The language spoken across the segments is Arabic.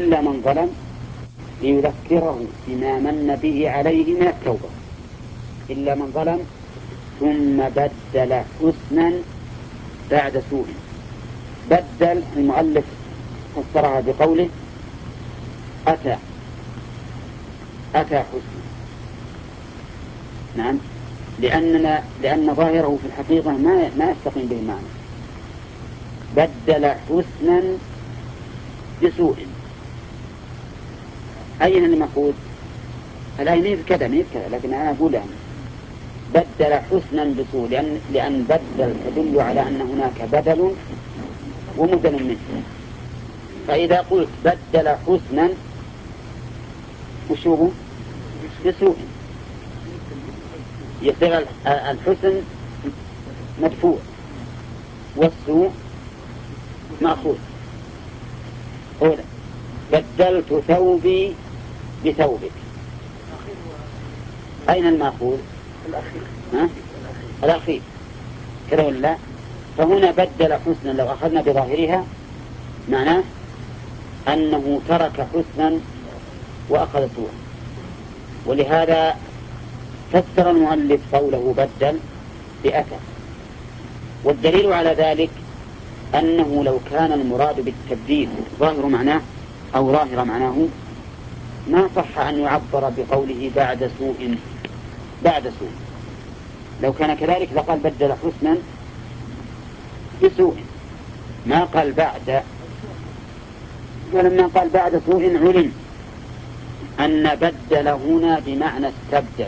إلا من ظلم ليذكره بما من به عليه من التوبة، إلا من ظلم ثم بدل حسنا بعد سوء. بدل المؤلف فسرها بقوله أتى حسنا. نعم، لأن ظاهره في الحقيقة ما يستقيم به المعنى. بدل حسنا بسوء. أين المفروض؟ الآية ميف كذا لكن أنا أقول يعني بدل حسنا بسوء، لأن بدل تدل على أن هناك بدل ومبدل منه. فإذا قلت بدل حسنا وشوه بسوء يصير الحسن مدفوع والسوء مأخوذ. أولا بدلت ثوبي بثوبك، أين المأخوذ؟ الأخير كذا ولا؟ فهنا بدل حسنا لو أخذنا بظاهرها معناه أنه ترك حسنا وأخذ سوءا، ولهذا فسر المؤلف قوله بدل بأتى. والدليل على ذلك أنه لو كان المراد بالتبديل ظاهر معناه أو ظاهر معناه ما صح أن يعبر بقوله بعد سوء. لو كان كذلك لقال بدل حسنا بسوء، ما قال بعد. ولما قال بعد سوء علم أن بدل هنا بمعنى استبدل،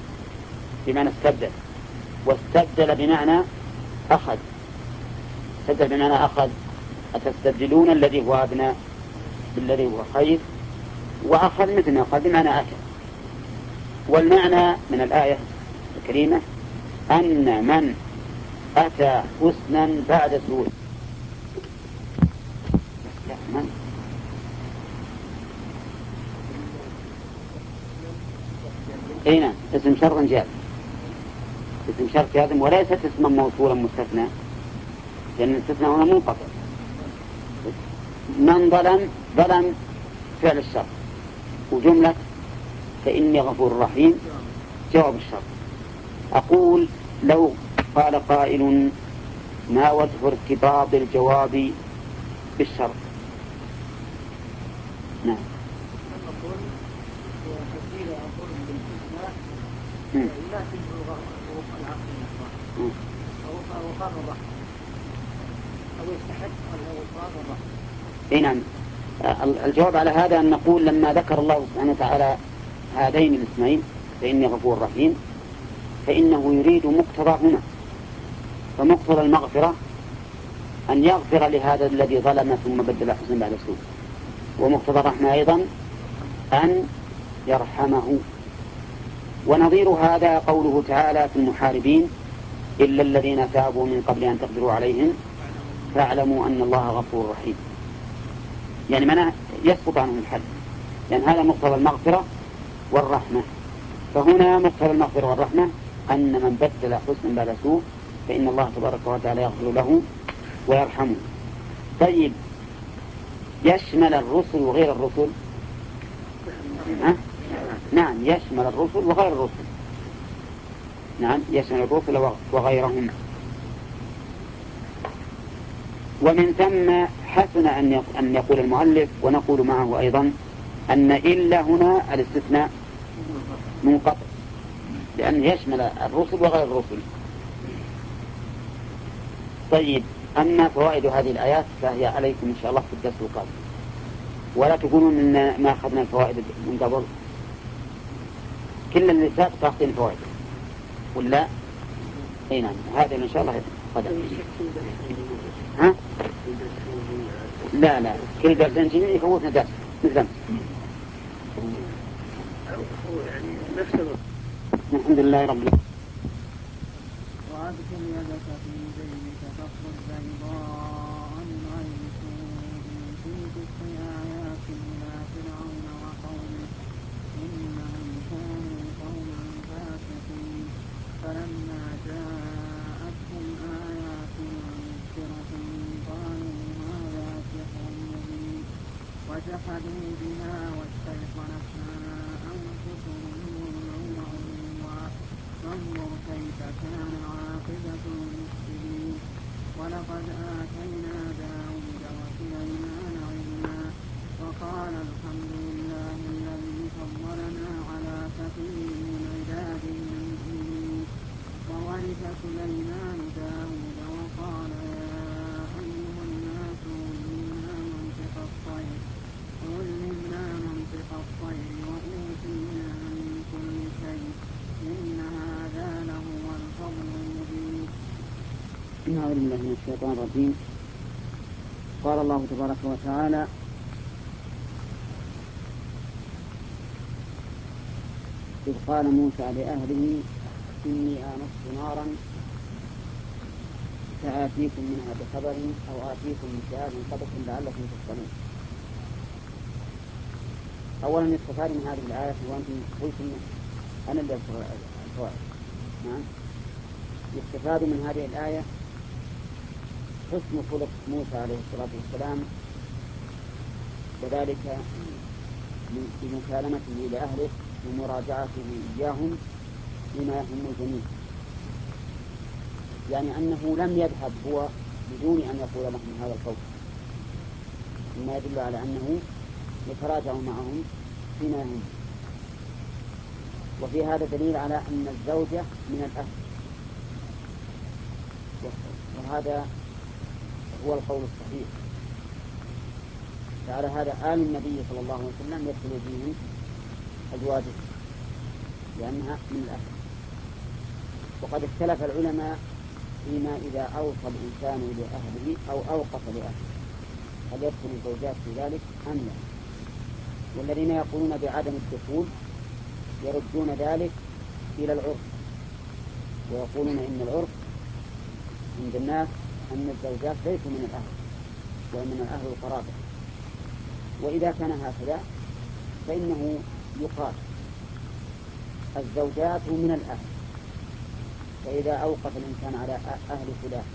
واستبدل بمعنى أخذ. استبدل بمعنى أخذ. أتستبدلون الذي هو أدنى بالذي هو خير، وأخذ مثل ما قال بمعنى أتى. والمعنى من الآية الكريمة أن من أتى حسنا بعد سوء. أين اسم شرط جاء، اسم شرط جازم وليست اسما موصولا مستثنى، لأن الاستثناء هنا منقطع. من ظلم فعل الشرط، وجملة فإني غفور رحيم جواب الشرط. أقول لو قال قائل ما وجه ارتباط الجواب بالشرط؟ نعم. نعم. الجواب على هذا أن نقول لما ذكر الله سبحانه وتعالى هذين الاسمين فإني غفور رحيم فإنه يريد مقتضاهما. فمقتضى المغفرة أن يغفر لهذا الذي ظلم ثم بدل حسنا بعد سوء، ومقتضى الرحمة أيضا أن يرحمه. ونظير هذا قوله تعالى في المحاربين إلا الذين تابوا من قبل أن تقدروا عليهم فاعلموا أن الله غفور رحيم. يعني معناه يسقط عنهم الحد، لأن هذا مقتضى المغفرة والرحمة. فهنا مقتضى المغفرة والرحمة أن من بدل حسنا بعد سوء فإن الله تبارك وتعالى يغفر له ويرحمه. طيب يشمل الرسل وغير الرسل؟ نعم يشمل الرسل وغير الرسل. نعم يشمل الرسل وغيرهم. ومن ثم حسن أن يقول المؤلف ونقول معه أيضا أن إلا هنا الاستثناء منقطع، لأنه يشمل الرسل وغير الرسل. طيب أما فوائد هذه الآيات فهي عليكم إن شاء الله في الدرس القادم، ولا تقولون إن ما أخذنا الفوائد من قبل. كل اللي سابق تأخذين فوائد ولا؟ أي نعم. هذا إن شاء الله قدم. ها؟ لا كل درسين جميع يفوتنا درس مثل الحمد لله رب العالمين. وأدخل يدك في جيبك تخرج بيضاء من غير سوء في 9 آيات إلى فرعون وقومه إنهم كانوا قوما فاسقين. فلما جاءتهم آياتنا مبصرة قالوا هذا سحر مبين وجحدوا وجحدوا بها واستيقنتها أنفسهم ظلما وعلوا فانظر كيف كان عاقبة المفسدين. ولقد آتينا داود وسليمان علما وقال الحمد لله الذي فضلنا على كثير من عباده المؤمنين. وورث سليمان داود وقال يا أيها الناس علمنا منطق الطير وأوتينا من كل شيء إن هذا لهو الفضل المبين. أعوذ بالله من الشيطان الرجيم. قال الله تبارك وتعالى إذ قال موسى لأهله إني آنست نارا سآتيكم منها بخبر أو آتيكم بشهاب قبس لعلكم تصطلون. أولا يستفاد من هذه الآية وأنتم قلتم أنا اللي أذكر الفوائد. نعم، يستفاد من هذه الآية حسن خلق موسى عليه الصلاة والسلام، وذلك بمكالمته لأهله ومراجعته إياهم بما يهم الجميع، يعني أنه لم يذهب هو بدون أن يقول لهم هذا القول، مما يدل على أنه يتراجع معهم فيما يهم. وفي هذا دليل على أن الزوجة من الأهل، وهذا هو القول الصحيح. فعلى هذا آل النبي صلى الله عليه وسلم يدخل فيهم أزواجه لأنها من الأهل. وقد اختلف العلماء فيما إذا أوصى الإنسان لأهله أو أوقف لأهله هل يدخل الزوجات في ذلك أم لا. والذين يقولون بعدم الدخول يردون ذلك إلى العرف، ويقولون إن العرف عند الناس أن الزوجات ليسوا من الأهل وإنما الأهل القرابة. وإذا كان هكذا فإنه يقال الزوجات من الأهل، فإذا أوقف الإنسان على أهل فلان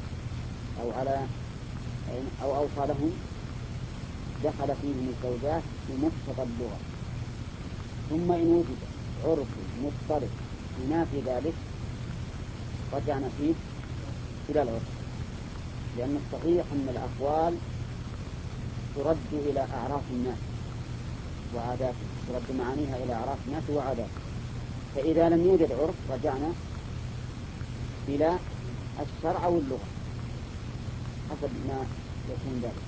أو أوصى لهم دخل فيهم الزوجات بمقتضى اللغة. ثم إن وجد عرف مضطرب ينافي ذلك رجعنا فيه إلى العرف، لأن الصحيح أن الأقوال ترد إلى أعراف الناس وعاداتهم، ترد معانيها إلى أعراف الناس وعاداتهم. فإذا لم يوجد عرف رجعنا إلى الشرع واللغة حسب ما يكون ذلك.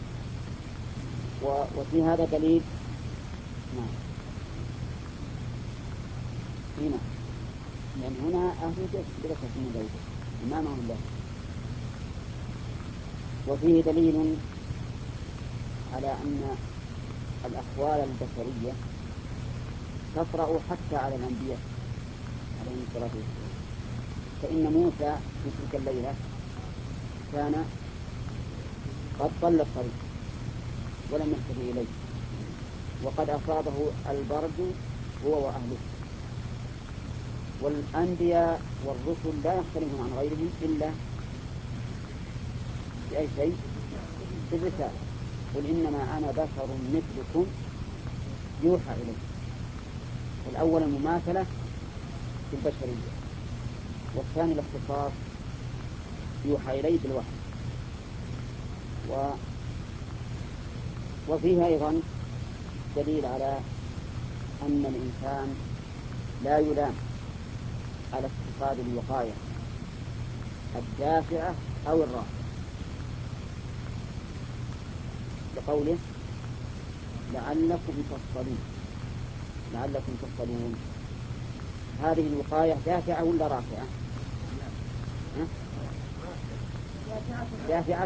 وفي هذا دليل هنا، لأن هنا أهل بلا شك من ذلك أمامهم له. وفيه دليل على أن الأحوال البشرية تطرأ حتى على الأنبياء عليهم الصلاة والسلام. فإن موسى في تلك الليلة كان قد ضل الطريق ولم يهتدي إليه، وقد أصابه البرد هو وأهله. والأنبياء والرسل لا يختلفون عن غيرهم إلا بأي شيء، في الرسالة. قل إنما أنا بشر مثلكم يوحى إليه. الأول المماثلة في البشرية، والثاني الاختصاص يوحى إليه بالوحي. وفيها أيضا دليل على أن الإنسان لا يلام على اتخاذ الوقاية الدافعة أو الرافعة، بقوله لعلكم تصطلون. هذه الوقاية دافعة ولا رافعة؟ دافعة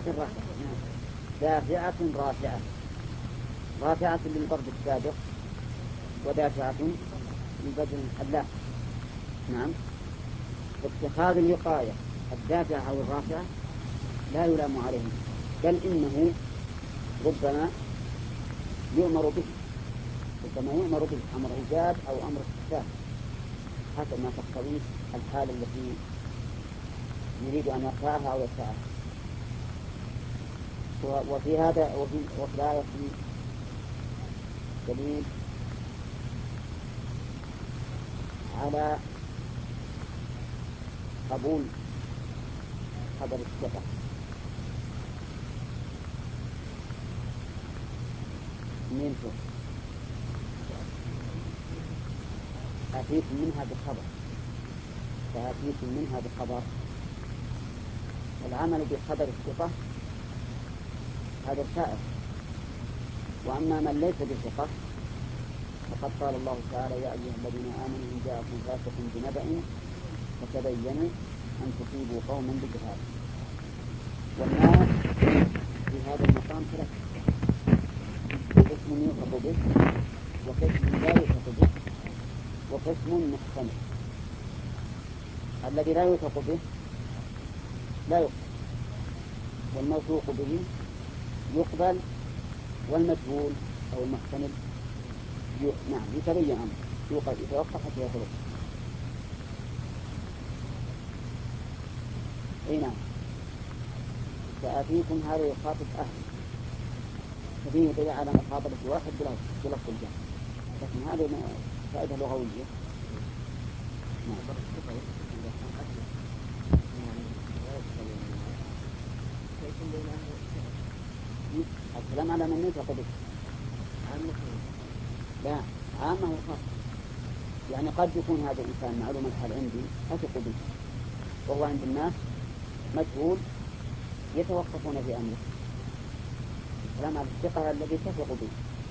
رافعة. رافعة للبرد السابق ودافعة للبرد اللاحق. نعم، اتخاذ الوقاية الدافعة أو الرافعة لا يلام عليه، بل إنه ربما يؤمر به، أمر إيجاب أو أمر استحسان حسب ما تقتضيه الحالة التي يريد أن يرفعها أو يدفعها. وفي هذا وفي الآية دليل على قبول خبر الثقة. من هو؟ أتيتم منها بخبر، فأتيتم منها بخبر. العمل بخبر الثقة هذا سائر، وأما من ليس بثقة فقد قال الله تعالى: يا أيها الذين آمنوا إن جاءكم فاسق بنبأ فتبينوا أن تصيبوا قوما بجهالة. والناس في هذا المقام ثلاثة: قسم يوثق به، وقسم لا يوثق به، وقسم محتمل. الذي لا يوثق به لا يقبل، والموثوق به يقبل، والمجهول أو المحتمل يتبين أمره، يتوقف حتى يتوقف. أي نعم. سآتيكم هذا يخاطب أهل، ففيه دليل على مخاطبة واحد بلفظ الجمع، لكن هذه فائدة لغوية. نعم. الكلام على من يوثق به. لا، عامة وخاصة. يعني قد يكون هذا الإنسان معلوم الحال عندي أثق به، وهو عند الناس مجهول يتوقفون في أمره. الكلام على الثقة الذي تثق به.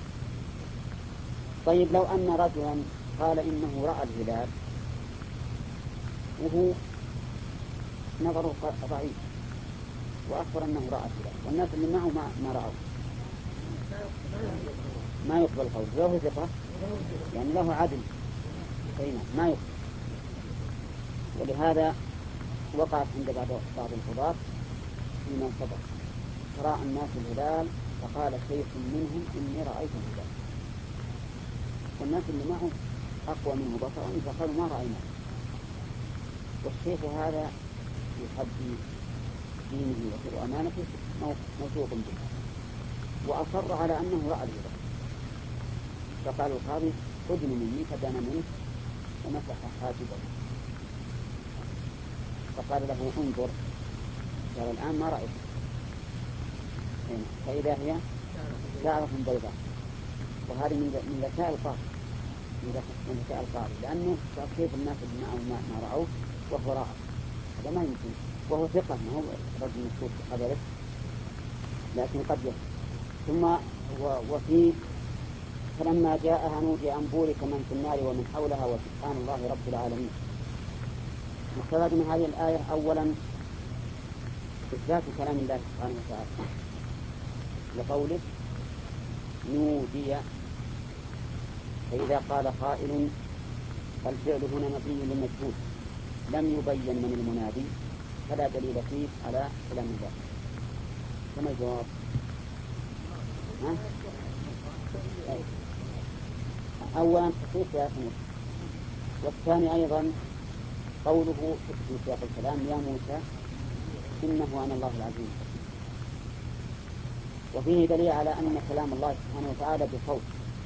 طيب لو أن رجلا قال إنه رأى الهلال وهو نظره ضعيف، وأخبر أنه رأى الهلال، والناس اللي معه ما رأوا، ما يقبل قول. له ثقة يعني له عدل، ما يقبل. ولهذا وقعت عند بعض القضاة فيما سبق: رأى الناس الهلال فقال شيخ منهم إني رأيت الهلال، والناس اللي معه أقوى منه بصرا فقالوا ما رأينا. والشيخ هذا يحدي دينه وأمانته موثوق به، وأصر على أنه رأى الهلال، فقال القاضي: أدن مني، فدان منه ومسح حاجبه، فقال له: انظر، قال: الآن ما رأيت، فإذا هي شعرة بيضاء. وهذه من ذكاء القاضي، لأنه كيف الناس اللي معه ما رأوه وهو رأى، هذا ما يمكن، وهو ثقة، ما هو رجل مشهور بخبره، لكن قد يخطئ. ثم وفي فلما جاءها نودي أن بورك من في النار ومن حولها وسبحان الله رب العالمين. مستفاد من هذه الآية: أولا إثبات كلام الله سبحانه وتعالى لقوله نودي، فإذا قال قائل الفعل هنا مبني للمجهول لم يبين من المنادي فلا دليل فيه على كلام الله. كما الجواب؟ أولا تصريف يا أخي، والثاني أيضا قوله في سياق الكلام: يا موسى إنه أنا الله العزيز الحكيم. وفيه دليل على أن كلام الله سبحانه وتعالى بصوت،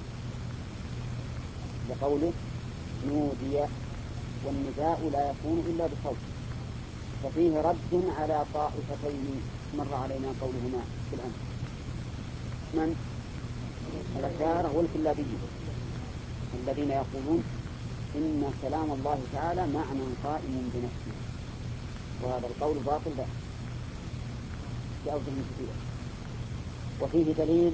لقوله نودي، والنداء لا يكون إلا بصوت، ففيه رد على طائفتين مر علينا قولهما في الأمر: من الأشاعرة والكلابيين، الذين يقولون إن كلام الله تعالى معنى قائم بنفسه، وهذا القول باطل بأوجه كثيرة. وفيه دليل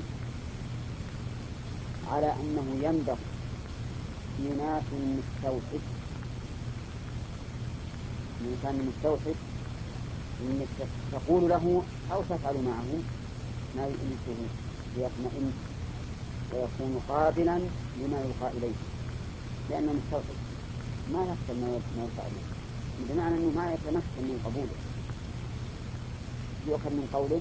على أنه ينبغي في ناس مستوحد، من كان مستوحد إنك تقول له أو تفعل معه ما يؤنسه ليطمئن ويكون قابلا لما يلقى إليه، لأنه مستوحد ما يقبل ما يلقى إليه، بمعنى أنه ما يتمكن من قبوله، يؤخذ من قوله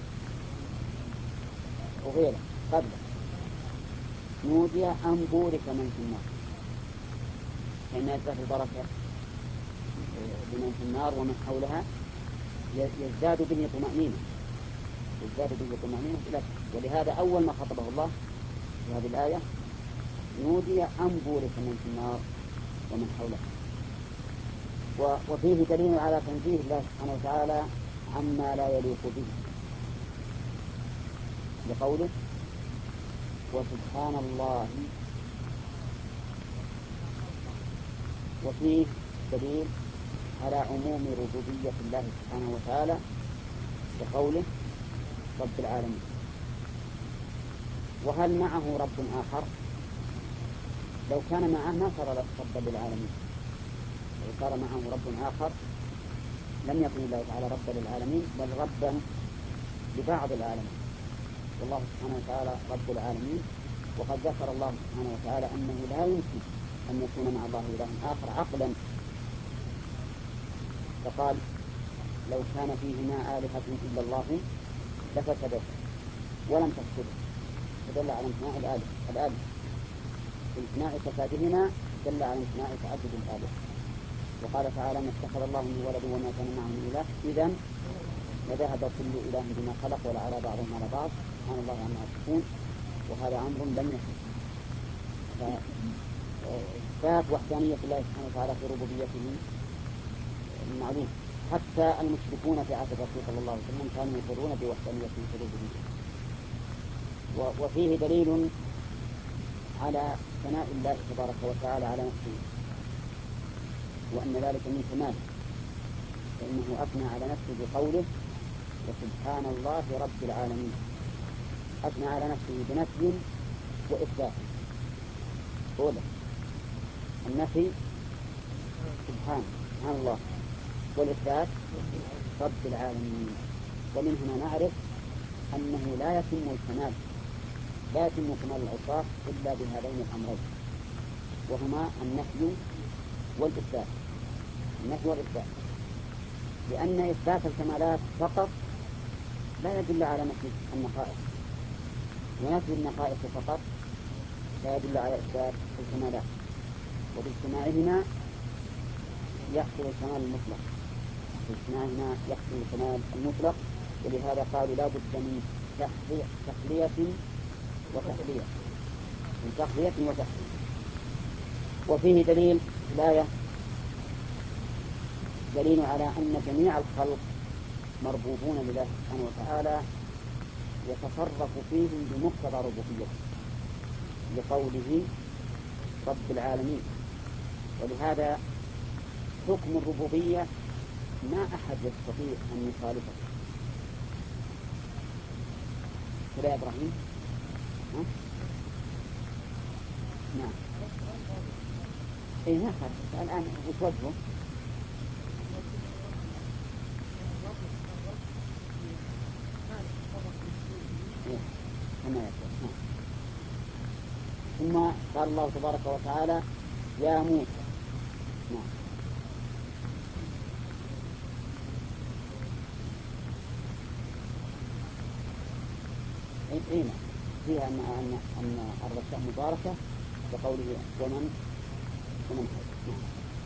وغيره قبله: نودي أن بورك من في النار، فإن إثبات البركة لمن في النار ومن حولها يزداد به طمأنينة، ولهذا أول ما خطبه الله في هذه الآية نودي أن بورك من في النار ومن حوله. وفيه دليل على تنزيه الله سبحانه وتعالى عما لا يليق به بقوله وسبحان الله. وفيه دليل على عموم ربوبية الله سبحانه وتعالى بقوله رب العالمين. وهل معه رب آخر؟ لو كان معه ما صار ربا للعالمين. لو صار معه رب آخر لم يكن الله تعالى ربا للعالمين بل ربا لبعض العالمين. والله سبحانه وتعالى رب العالمين. وقد ذكر الله سبحانه وتعالى أنه لا يمكن أن يكون مع الله إله آخر عقلا، فقال لو كان فيهما آلهة إلا الله لفسدتا ولم تفسد، فدل على امتناع الآلهة. امتناع فسادهما دل على امتناع تعدد الآلهة. وقال تعالى ما اتخذ الله من ولد وما كان معه من إله إذن لذهب كل إله بما خلق ولعلى بعضهم على بعض سبحان الله عما يصفون. وهذا أمر لم يكن. فإثبات وحدانية الله سبحانه وتعالى في ربوبيته معلوم. حتى المشركون في عهد الرسول صلى الله عليه وسلم كانوا يقرون بوحدانيته في ربوبيته. وفيه دليل على ثناء الله تبارك وتعالى على نفسه وأن ذلك من كماله، فإنه أثنى على نفسه بقوله وسبحان الله رب العالمين. أثنى على نفسه بنفي وإثبات. أولا النفي سبحان الله، والإثبات رب العالمين. ومن هنا نعرف أنه لا يتم الكمال، لا يتم كمال الأوصاف إلا بهذين الأمرين، وهما النفي والإثبات. النفي والإثبات، لأن إثبات الكمالات فقط لا يدل على نفي النقائص، ونفي النقائص فقط لا يدل على إثبات الكمالات. وباجتماعهما يحصل الكمال المطلق، باجتماعهما يحصل الكمال المطلق. ولهذا قالوا لا بد من تخلية وتحلية، من تخلية وتحلية. وفيه دليل الآية دليل على أن جميع الخلق مربوبون لله سبحانه وتعالى يتصرف فيهم بمقتضى ربوبيته لقوله رب العالمين. ولهذا حكم الربوبية ما أحد يستطيع أن يخالفه. كذا يا إبراهيم؟ نعم. إيه ما خالف. الآن وش وجهه؟ إيه كما يقول. ثم قال الله تبارك وتعالى يا موسى. نعم. إيه فيها أن أرض الشام مباركة بقوله ومن حوله. نعم.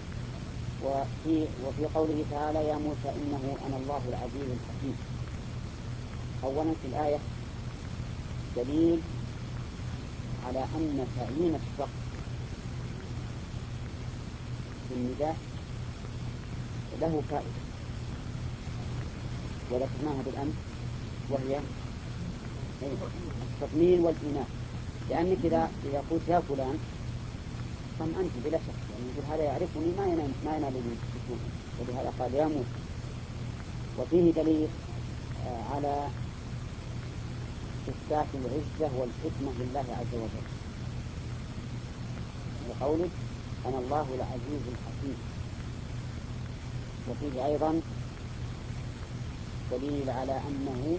وفي قوله تعالى يا موسى إنه أنا الله العزيز الحكيم. أولا في الآية دليل على أن تعيين الشخص في النداء له فائدة، وذكرناها بالأمس، وهي التطمين والإيمان. لأنك إذا قلت يا فلان طمأنت بلا شك، يعني يقول هذا يعرفني ما ينالني بسوء. ولهذا قال يا موسى. وفيه دليل على إثبات العزة والحكمة لله عز وجل بقوله أنا الله العزيز الحكيم. وفيه أيضا دليل على أنه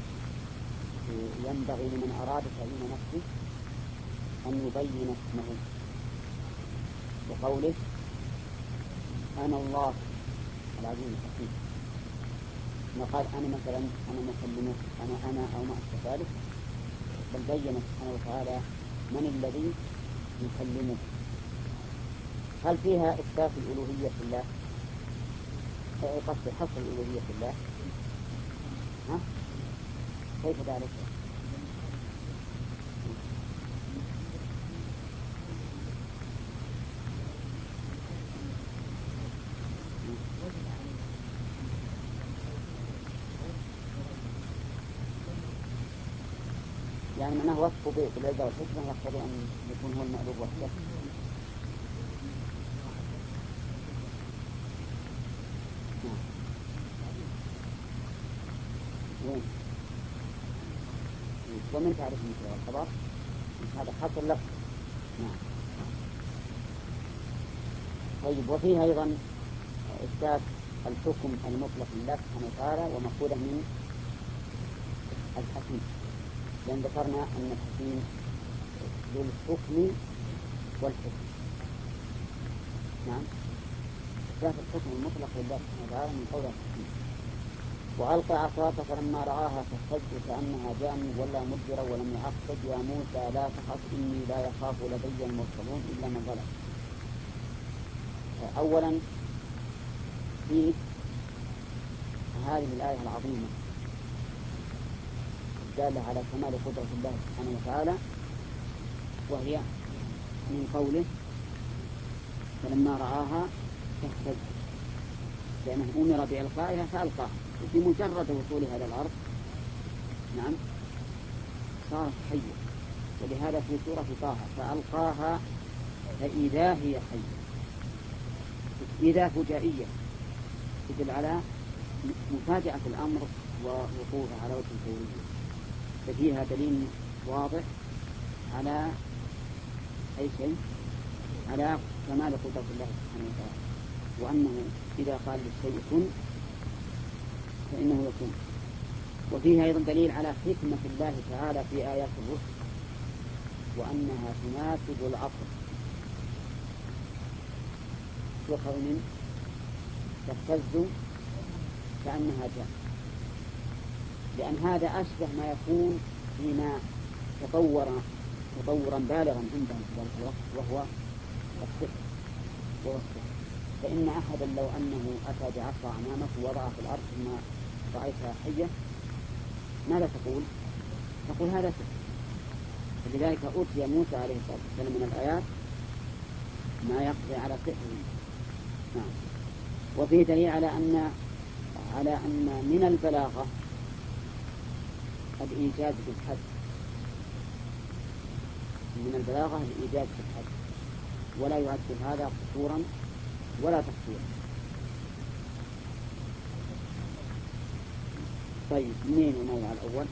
ينبغي لمن أراد تعيين نفسه أن يبين اسمه بقوله أنا الله العزيز الحكيم. ما قال أنا مثلا أنا مكلمك أنا أو ما أشبه ذلك، بل بين سبحانه وتعالى من الذي يكلمه. هل فيها إثبات الألوهية في الله؟ قصد حصر الألوهية في الله؟ كيف ذلك؟ يعني أنه وصف بالعزة والحكمة يقتضي أن يكون هو المألوف وحده. وين؟ ومن تعرف مثل الخبر؟ هذا حصل لك. نعم. طيب، وفيه أيضا إثبات الحكم المطلق لله سبحانه وتعالى ومأخوذه من الحكيم، لأن ذكرنا أن الحكيم ذو الحكم والحكم. نعم، إثبات الحكم المطلق لله سبحانه وتعالى من قول الحكيم. وألقى عصاك فلما رآها تهتز كأنها جان ولا مدبرا ولم يعقب يا موسى لا تخف إني لا يخاف لدي المرسلون إلا من ظلم. أولا في هذه الآية العظيمة الدالة على كمال قدرة الله سبحانه وتعالى، وهي من قوله فلما رآها تهتز، لأنه أمر بإلقائها فألقاها، بمجرد وصولها إلى الأرض نعم صارت حية. ولهذا في سورة طه فألقاها فإذا هي حية، إذا فجائية تدل على مفاجأة الأمر ووقوعه على وجه الفورية، ففيها دليل واضح على أي شيء، على كمال قدرة الله سبحانه وتعالى، وأنه إذا قال للشيء كن فإنه يكون. وفيها أيضا دليل على حكمة الله تعالى في آيات الرسل وأنها تناسب العصر وكون تهتز كأنها جاء، لأن هذا أشبه ما يكون فيما تطورا بالغا عندهم في ذلك الوقت وهو السحر. فإن أحدا لو أنه أتى بعصا أمامك ووضعها في الأرض ثم رأيتها حية ماذا تقول؟ تقول هذا سحر. فلذلك أوتي موسى عليه الصلاة والسلام من الآيات ما يقضي على سحره. نعم. وفيه دليل على أن من البلاغة الإيجاز بالحد، من البلاغة الإيجاز بالحد، ولا يعد هذا قصورا ولا تقصيرا. طيب، منين الموضع الأول؟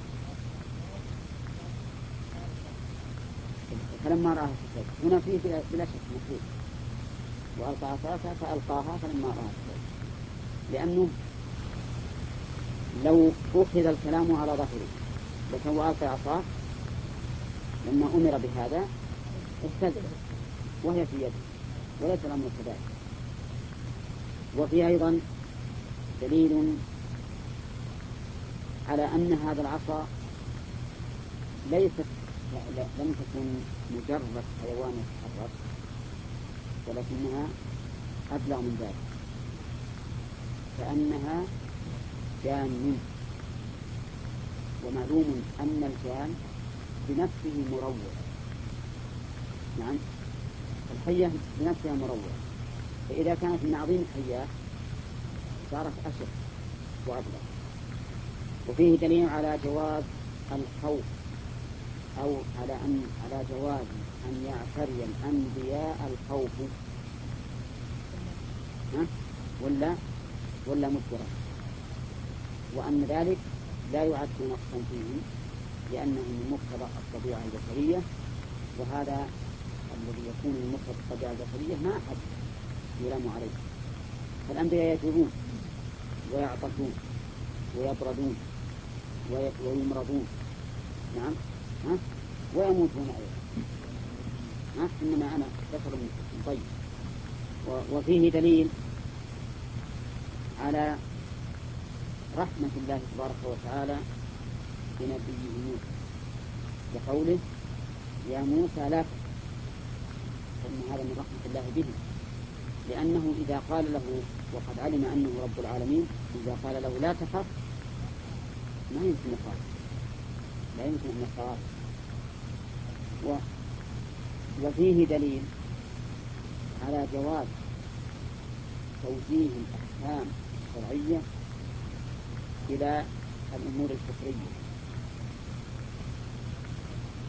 فلما رآها تهتز، هنا فيه بلا شك مفروض وألقى عصاك فألقاها فلما رآها تهتز، لأنه لو أخذ الكلام على ظهره لكن وألقى عصاك لما أمر بهذا اهتزت وهي في يده وليس الأمر كذلك. وفي أيضا دليل على أن هذا العصا لم تكن مجرد حيوان يتحرك، ولكنها أبلغ من ذلك، كأنها جان. ومعلوم أن الجان بنفسه مروع. نعم، الحية بنفسها مروع، فإذا كانت من عظيم الحيات صارت أشد وأبلغ. وفيه دليل على جواز الخوف أو على جواز أن يعتري الأنبياء الخوف ولا مدبرا، وأن ذلك لا يعد نقصا فيهم لأنه من مقتضى الطبيعة البشرية، وهذا الذي يكون من مقتضى الطبيعة البشرية ما أحد يلام عليه. فالأنبياء يجوعون ويعطشون ويبردون ويمرضون نعم ويموتون أيضا، إنما أنا بشر مثلكم. طيب، وفيه دليل على رحمة الله تبارك وتعالى بنبيه موسى بقوله يا موسى لا تخف، فإن هذا من رحمة الله به، لأنه إذا قال له وقد علم أنه رب العالمين إذا قال له لا تخف ما يمكن يخاف، لا يمكن أن يخاف. وفيه دليل على جواز توجيه الأحكام الشرعية إلى الأمور الكفرية،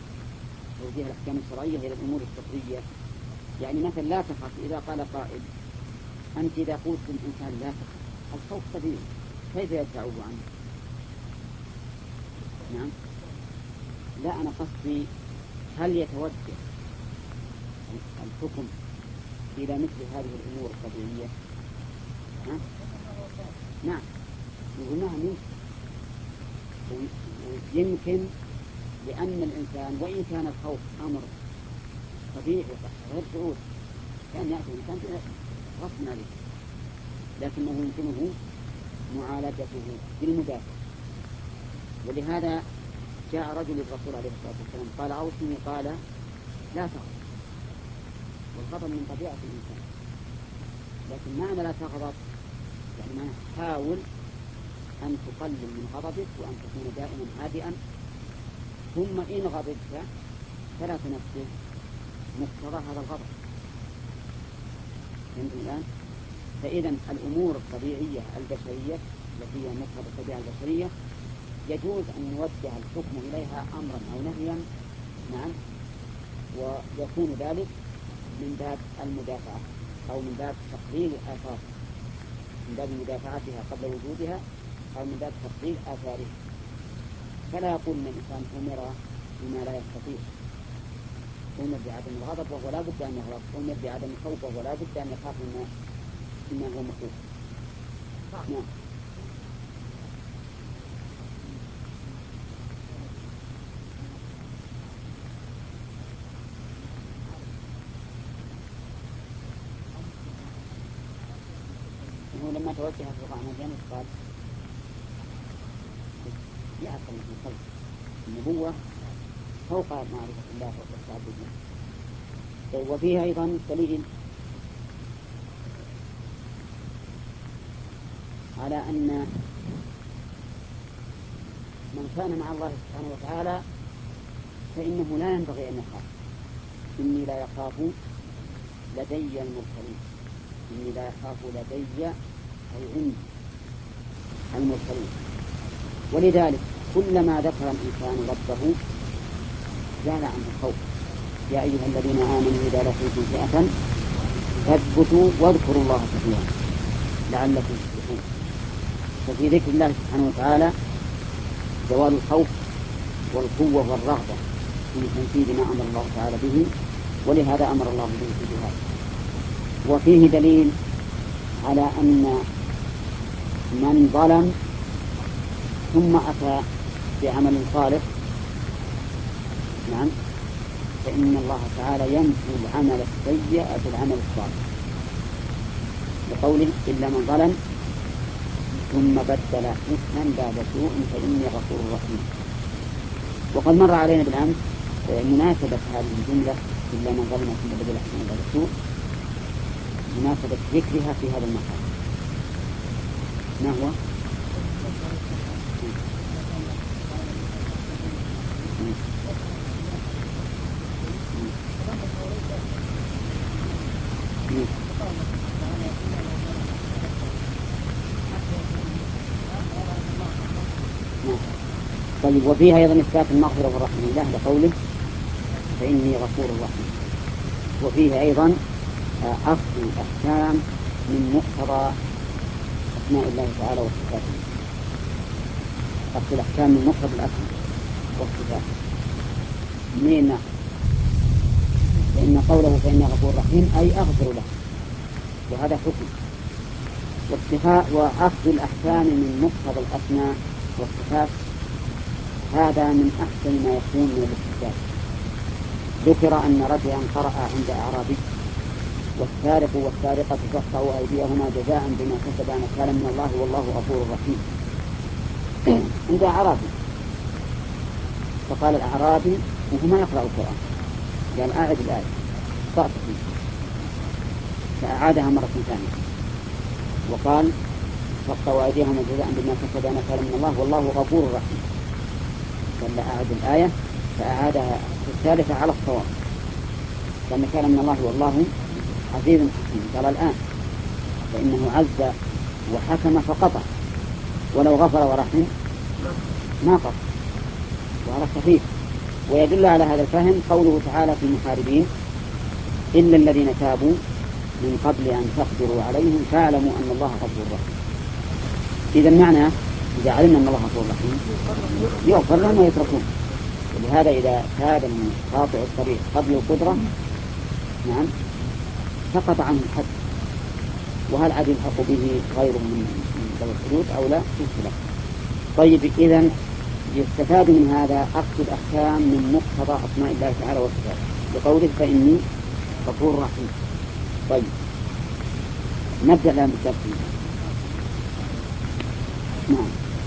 توجيه الأحكام الشرعية إلى الأمور الفطرية. يعني مثلا لا تخف، إذا قال قائل أنت إذا قلت للإنسان لا تخف، الخوف طبيعي، كيف يدفعه عنه؟ نعم، لا، أنا قصدي هل يتوجه الحكم إلى مثل هذه الأمور الطبيعية؟ نعم، يقول نعم يمكن، لأن الإنسان وإن كان الخوف أمر طبيعي غير شعور، كان يأتي الإنسان غصب عليه، لكنه يمكنه معالجته بالمدافع. ولهذا جاء رجل للرسول عليه الصلاة والسلام قال أوصني، قال لا تغضب، والغضب من طبيعة الإنسان، لكن معنى لا تغضب يعني ما حاول أن تقلل من غضبك وأن تكون دائما هادئا، ثم إن غضبت فلا تنفذ مقتضى هذا الغضب. فهمتم الآن؟ فإذا الأمور الطبيعية البشرية التي هي مقتضى الطبيعة البشرية يجوز أن نوجه الحكم إليها أمرا أو نهيا، نعم، ويكون ذلك من باب المدافعة أو من باب تقليل الآثار، من باب مدافعتها قبل وجودها أو من باب تقليل آثارها. فلا يقول أن الإنسان أمر بما لا يستطيع، أمر بعدم الغضب وهو لا بد أن يغضب، أمر بعدم الخوف وهو لا بد أن يخاف مما هو مخوف. نعم. هو لما توجه الرضا عن الجانب قال يعقل في الخلق النبوة فوق معرفة الله والتعبد له. طيب، وفيها أيضا دليل على أن من كان مع الله سبحانه وتعالى فإنه لا ينبغي أن يخاف. إني لا يخاف لدي المرسلين، إني لا يخاف لدي أي عندي المرسلين. ولذلك كلما ذكر الإنسان ربه زال عنه الخوف. يا أيها الذين آمنوا إذا لقيتم فئة فاثبتوا واذكروا الله كثيرا لعلكم تفلحون. ففي ذكر الله سبحانه وتعالى زوال الخوف والقوة والرغبة في تنفيذ ما أمر الله تعالى به، ولهذا أمر الله به في الجهاد. وفيه دليل على أن من ظلم ثم أتى بعمل صالح، نعم، فإن الله تعالى يمحو العمل السيء بالعمل الصالح، لقوله إلا من ظلم ثم بدل حسنا بعد سوء فإني غفور رحيم. وقد مر علينا بالأمس مناسبة هذه الجملة إلا من ظلم ثم بدل حسنا بعد سوء، مناسبة ذكرها في هذا المقام. ما هو؟ طيب، وفيها أيضا إثبات المغفرة والرحمة لله لقوله فإني غفور رحيم. وفيه أيضا أخذ الأحكام من مقتضى أسماء الله تعالى وصفاته، أخذ الأحكام من مقتضى الأسماء والصفات. منين نأخذ؟ لأن قوله فإني غفور رحيم أي أغفر له، وهذا حكم. وأخذ الأحكام من مقتضى الأسماء والصفات هذا من أحسن ما يكون من الاستدلال. ذكر أن رجلا قرأ عند أعرابي والسارق والسارقة فاقطعوا أيديهما جزاء بما كسبا نكالا من الله والله غفور رحيم عند أعرابي. فقال الأعرابي وهما يقرأ القرآن قال أعد الآية، أخطأت فيه، فأعادها مرة ثانية وقال فاقطعوا أيديهما جزاء بما كسبا نكالا من الله والله غفور رحيم. قال أعد الآية فأعادها الثالثة على الصواب، قال نكالا من الله والله عزيز حكيم. قال الآن فإنه عز وحكم فقطع، ولو غفر ورحم ما قطع، وهذا صحيح. ويدل على هذا الفهم قوله تعالى في المحاربين: إلا الذين تابوا من قبل أن تقدروا عليهم فاعلموا أن الله غفور رحيم. إذا معنى إذا علمنا أن الله غفور رحيم يغفر لهم ويتركون. ولهذا إذا تاب من قاطع الطريق قبل القدرة نعم سقط عنه الحد، وهل عاد يلحق به غيره من ذوي الحدود أو لا في خلاف. طيب إذن يستفاد من هذا أخذ الأحكام من مقتضى أسماء الله تعالى وصفاته بقوله: فإني غفور رحيم. طيب نبدأ الآن بالتفصيل. نعم.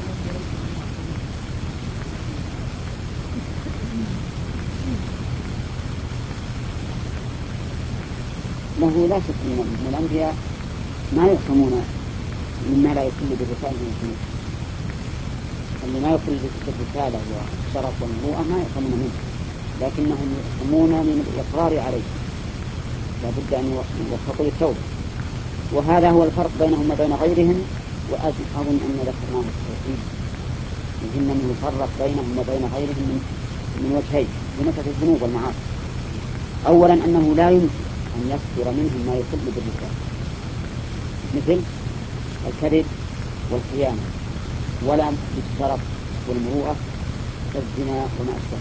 له لا شك أن الأنبياء ما يحكمون مما لا يخل بالرسالة من الحنوف. اللي ما يخل بالرسالة والشرف والمروءة ما يحكمون منه، لكنهم يحكمون من الإقرار عليه، لا بد أن يوفقوا التوبة. وهذا هو الفرق بينهم وبين غيرهم. وأظن أن ذكرناه في التوحيد يهم أنه يفرق بينهم وبين غيرهم من وجهين في مسألة الذنوب والمعاصي. أولا أنه لا يمكن أن يصدر منهم ما يخل بالرسالة مثل الكذب والخيانة، ولا بالشرف والمروءة كالزنا وما أشبه.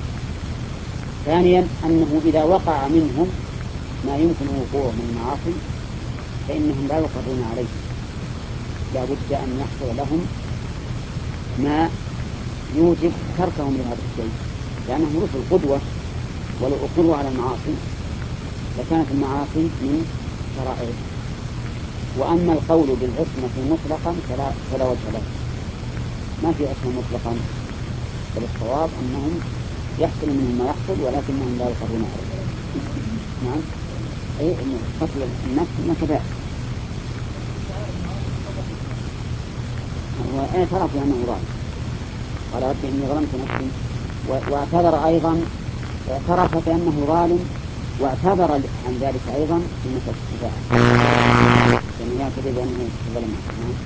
ثانيا أنه إذا وقع منهم ما يمكن وقوعه من المعاصي فإنهم لا يقرون عليه، لا بد أن يحصل لهم ما يوجب تركهم لهذا الشيء، لأنهم رسل قدوة، ولو أقروا على المعاصي لكانت المعاصي من شرائعهم. وأما القول بالعصمة مطلقا فلا وجه له، ما في عصمة مطلقا، بل الصواب أنهم يحصل منهم ما يحصل ولكنهم لا يقرون عليه. نعم، أي قتل النفس من كبائر، واعترف بأنه ظالم، قال: رب إني ظلمت نفسي. واعتذر أيضا، اعترف بأنه ظالم واعتذر عن ذلك أيضا في مسألة الشفاعة، لأنه يعتذر بأنه ظلم نفسه.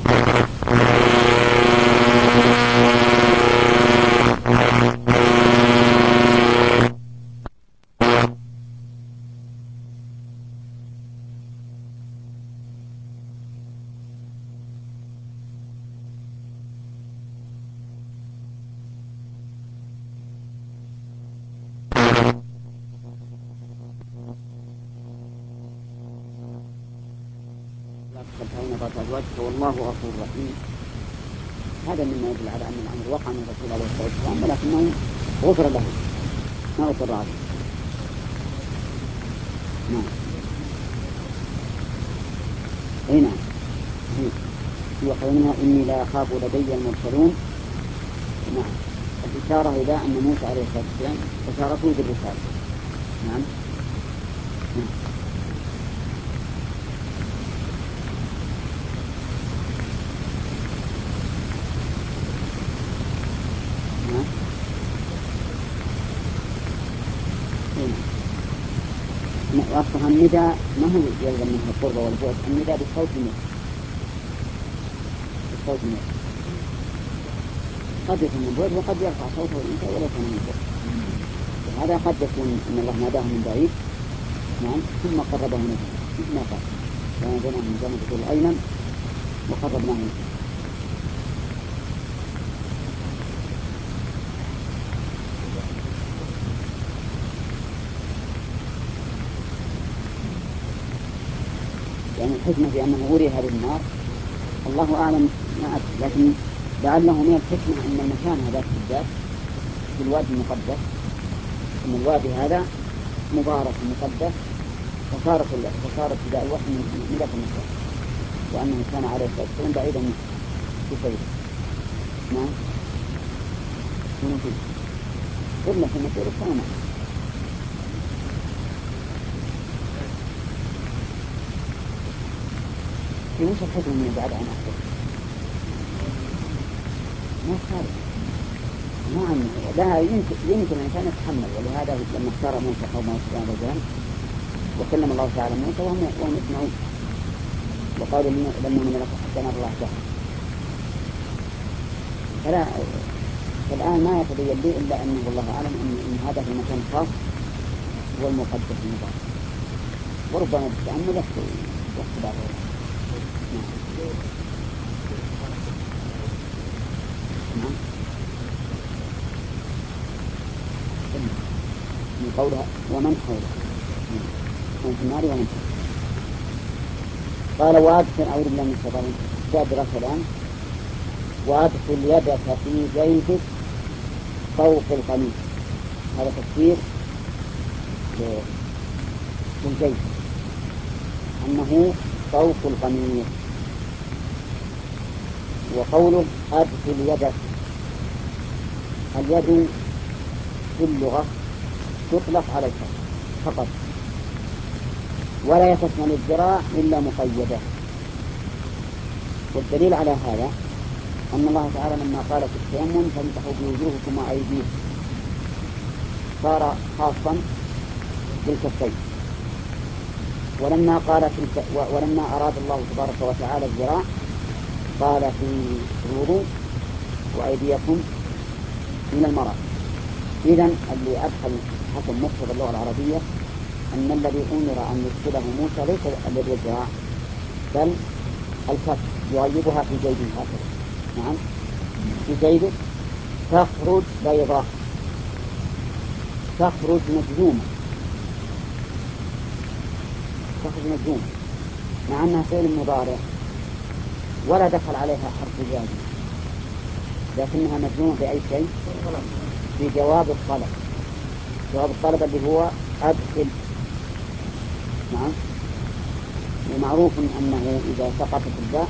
والله غفور رحيم. هذا مما يدل على أن الأمر وقع من الرسول عليه الصلاة والسلام، ولكنه غفر له ما أقر عليه. نعم. أي نعم. وقولنا إني لا أخاف لدي المرسلون. نعم، الإشارة إلى أن موسى عليه الصلاة والسلام بشارته بالرسالة. نعم. نعم. وأصبح النداء ما هو يلزم منه القرب والبعد، النداء بالصوت الموت، بالصوت الموت قد يكون من بعد وقد يرفع صوته الإنسان ولا يكون من بعد. وهذا قد يكون إن الله ناداه من بعيد نعم ثم قربه من الجنة، مثل ما قال: وناديناه من جنة الأيمن وقربناه من الجنة. يعني الحكمة في أنه أوري هذه النار الله أعلم ما أدري، لكن لعله من الحكمة أن المكان هذا بالذات في الوادي المقدس، أن الوادي هذا مبارك مقدس، فصار ابتداء الوحي من ذاك المكان، وأنه كان عليه الصلاة والسلام بعيدا منه بسيره. نعم. ونفيد قلنا في مسير السنة. وش الحكم من بعد عن أحد؟ ما خالف. نعم، لا يمكن أن كان يتحمل، ولهذا لما اختار موسى قومه سبحانه وتعالى وكلم الله تعالى موسى وهم يسمعون وقالوا لما من لك حتى نرى الله جهرا. فلا فالآن ما يتبين لي إلا أنه والله أعلم أن هذا في المكان الخاص هو المقدس المبارك، وربما بالتأمل يحصل بعض نعم. نعم. من قولها ومن حوله من في النار ومن حوله. قال وادخل أعوذ بالله من الشيطان جابر السلام وادخل يدك في جيبك فوق القميص. هذا تفسير للجيب أنه فوق القميص. وقوله أدخل يدك، اليد في اللغة تطلق على الكف فقط، ولا تشمل الذراع إلا مقيدة. والدليل على هذا أن الله تعالى لما قال في التيمم فامسحوا بوجوهكم وأيديكم صار خاصا بالكفين. ولما أراد الله تبارك وتعالى الذراع قال في الوضوء وأيديكم من المرأة. إذن اللي أدخل حسب مقتضى اللغة العربية أن الذي أمر أن يدخله موسى ليس اليد والذراع بل الكف، يغيبها في جيبه هكذا. نعم، في جيبه تخرج بيضاء، تخرج مجزومة، تخرج مجزومة مع أنها فعل مضارع ولا دخل عليها حرف زائد، لكنها مجزومة بأي شيء؟ في جواب الطلب. جواب الطلب اللي هو أدخل. نعم. ومعروف أنه إذا سقطت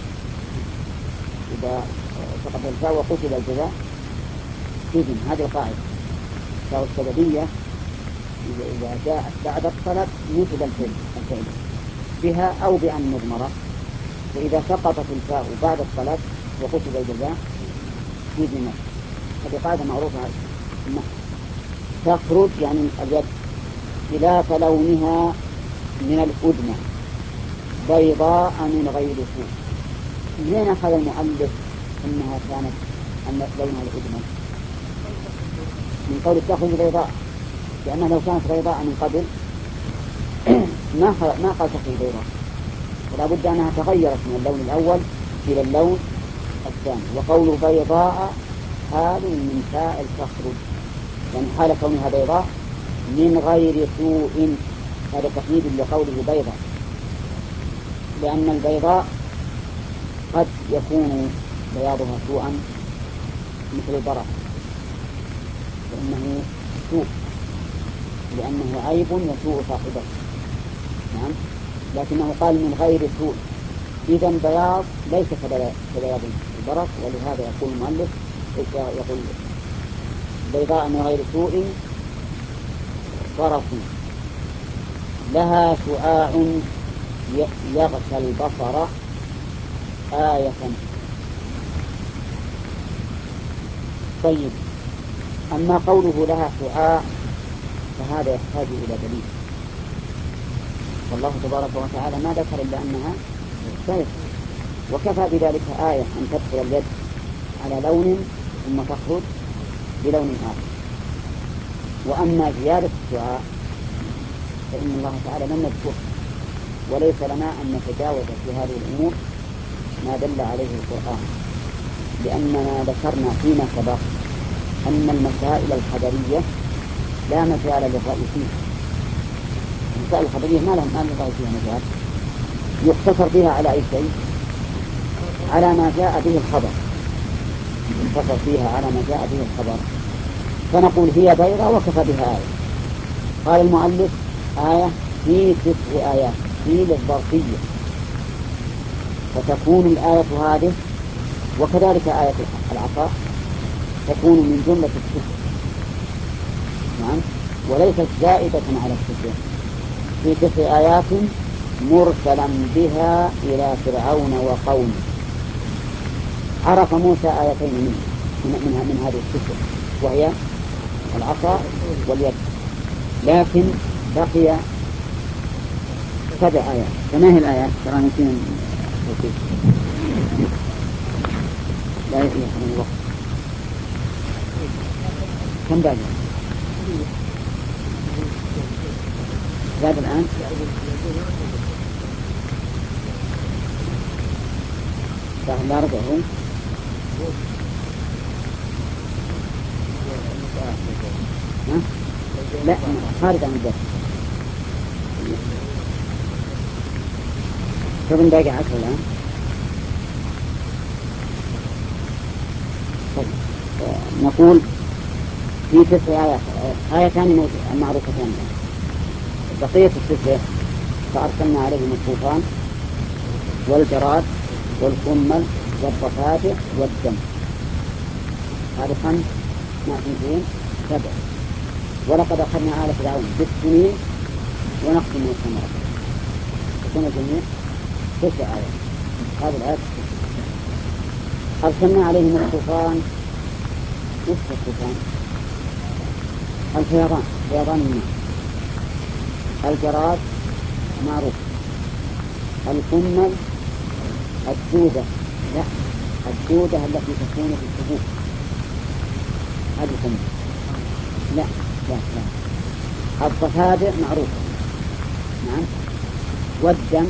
الفاء وقتل الجزاء سجن. هذه القاعدة فهو السببية إذا جاءت بعد الطلب نسب الفعل بها أو بأن مضمرة، فإذا سقطت الفاء بعد الطلب وقتل الجزاء سجن. هذه قاعدة معروفة إنه تخرج يعني اليد خلاف لونها من الأدنى بيضاء من غير سوء. لين أخذ المؤلف إنها كانت أن لونها الأدنى من قول تخرج بيضاء، لأنها لو كانت بيضاء من قبل ما قال تخرج بيضاء، ولا بد أنها تغيرت من اللون الأول إلى اللون الثاني. وقول بيضاء حال من فاعل تخرج، يعني حال كونها بيضاء من غير سوء. هذا تقييد لقوله بيضاء، لأن البيضاء قد يكون بياضها سوءا مثل البرق، فإنه سوء لأنه عيب يسوء صاحبه. نعم، لكنه قال من غير سوء، إذن بياض ليس كبياض البرق. ولهذا يقول المؤلف يقول بيضاء من غير سوء طرف لها شعاع يغشى البصر آية. طيب، أما قوله لها شعاع فهذا يحتاج إلى دليل، والله تبارك وتعالى ما ذكر إلا أنها سيف، وكفى بذلك آية أن تدخل اليد على لون ثم تخرج بلون آخر. وأما زيادة الشعاع فإن الله تعالى لم يذكره، وليس لنا أن نتجاوز في هذه الأمور ما دل عليه القرآن، لأننا ذكرنا فيما سبق أن المسائل الخبرية لا مجال للرأي فيها. المسائل الخبرية ما لهم الرأي فيها مجال، يقتصر بها على أي شيء؟ على ما جاء به الخبر، يقتصر فيها على ما جاء به الخبر. فنقول هي بيضاء وكفى بها آية. قال المؤلف آية في 9 آيات في للظرفية، فتكون الآية هذه وكذلك آية العصا تكون من جملة 9. نعم، وليست زائدة على 9. في 9 آيات مرسلا بها إلى فرعون وقومه. عرف موسى آيتين من هذه 9 وهي العصا واليد، لكن بقي 7 آيات. فما هي الآيات؟ ترى نسينا التوقيت لا يحرم الوقت. كم باقي؟ زاد الآن صار لا ربع هو لا خارج عن الدرس تظن باقي 10 الآن. نقول في 9 آيات، آيتان معروفتان، بقية 9 فأرسلنا عليهم الطوفان والجراد والقمل والضفادع والدم، هذه 5 مع 2 7. ولقد أخذنا آل فرعون بالسنين ونقص من الثمرات، تكون الجميع 9 آيات. هذه الآيات 9. أرسلنا عليهم الطوفان. وش الطوفان؟ الفيضان، فيضان الماء. الجراد معروف. القمل الدودة، لا الدودة التي تكون في الحبوب، هذه القمل. لا لا لا. الضفادع معروفة، نعم. والدم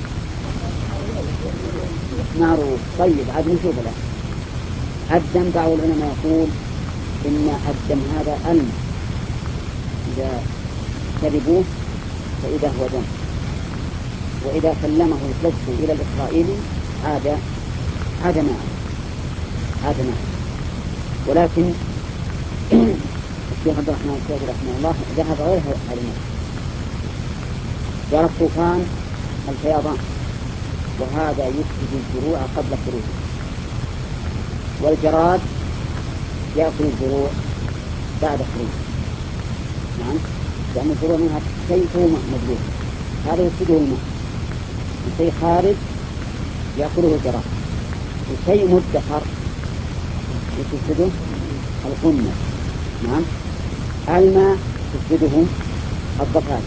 معروف. طيب عاد نشوف الآن الدم. بعض العلماء يقول إن الدم هذا الماء، إذا شربوه فإذا هو دم، وإذا سلمه الحبس إلى الإسرائيلي عاد ماء. ولكن الشيخ عبد الرحمن السعدي رحمه الله ذهب غير هذا الماء. جرى الطوفان الفيضان، وهذا يفسد الزروع قبل خروجها. والجراد يأكل الزروع بعد خروجها، نعم، لأن الزروع منها شيء مبلوغ، هذا يفسده الماء. الشيء خارج يأكله الجراد، وشيء مدخر يفسده القمة، نعم. الماء تفسده الضفادع،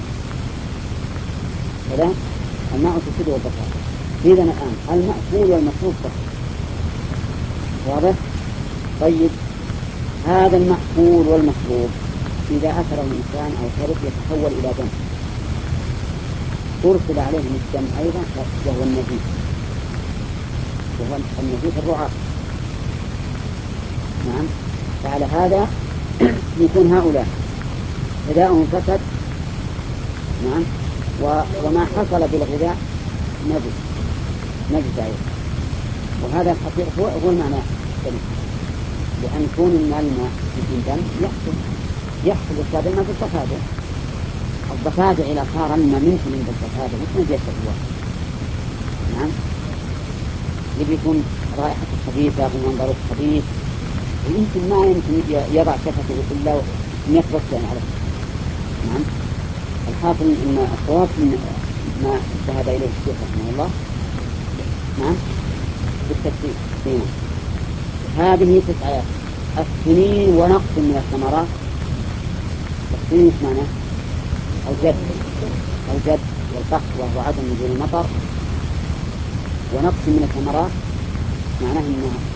كذا الماء تفسده الضفادع. إذا الآن المأكول والمشروب طهور، واضح؟ طيب هذا المأكول والمشروب إذا أكله الإنسان أو شرب يتحول إلى دم، أرسل عليهم الدم أيضا وهو النزيف، الرعاة، نعم. فعلى هذا يكون هؤلاء غذاؤهم فسد، نعم، وما حصل بالغذاء نجس أيضا. وهذا الحقيقة هو المعنى السليم، لأن كون الماء يكون دم يحصل إفساد الماء بالضفادع. الضفادع إذا صار الماء منتن عند الضفادع مش نجاسة هو، نعم، يكون رائحته خبيثة ومنظره خبيث، ويمكن ما يمكن يضع كفته إلا أن يخبط على كفته، نعم. الحاصل أن الصواب ما ذهب إليه الشيخ رحمه الله، نعم، بالتكفير. هذه 9 آيات. السنين ونقص من الثمرات. السنين ايش معناه؟ الجد والقحط، وهو عدم نزول المطر. ونقص من الثمرات معناه أن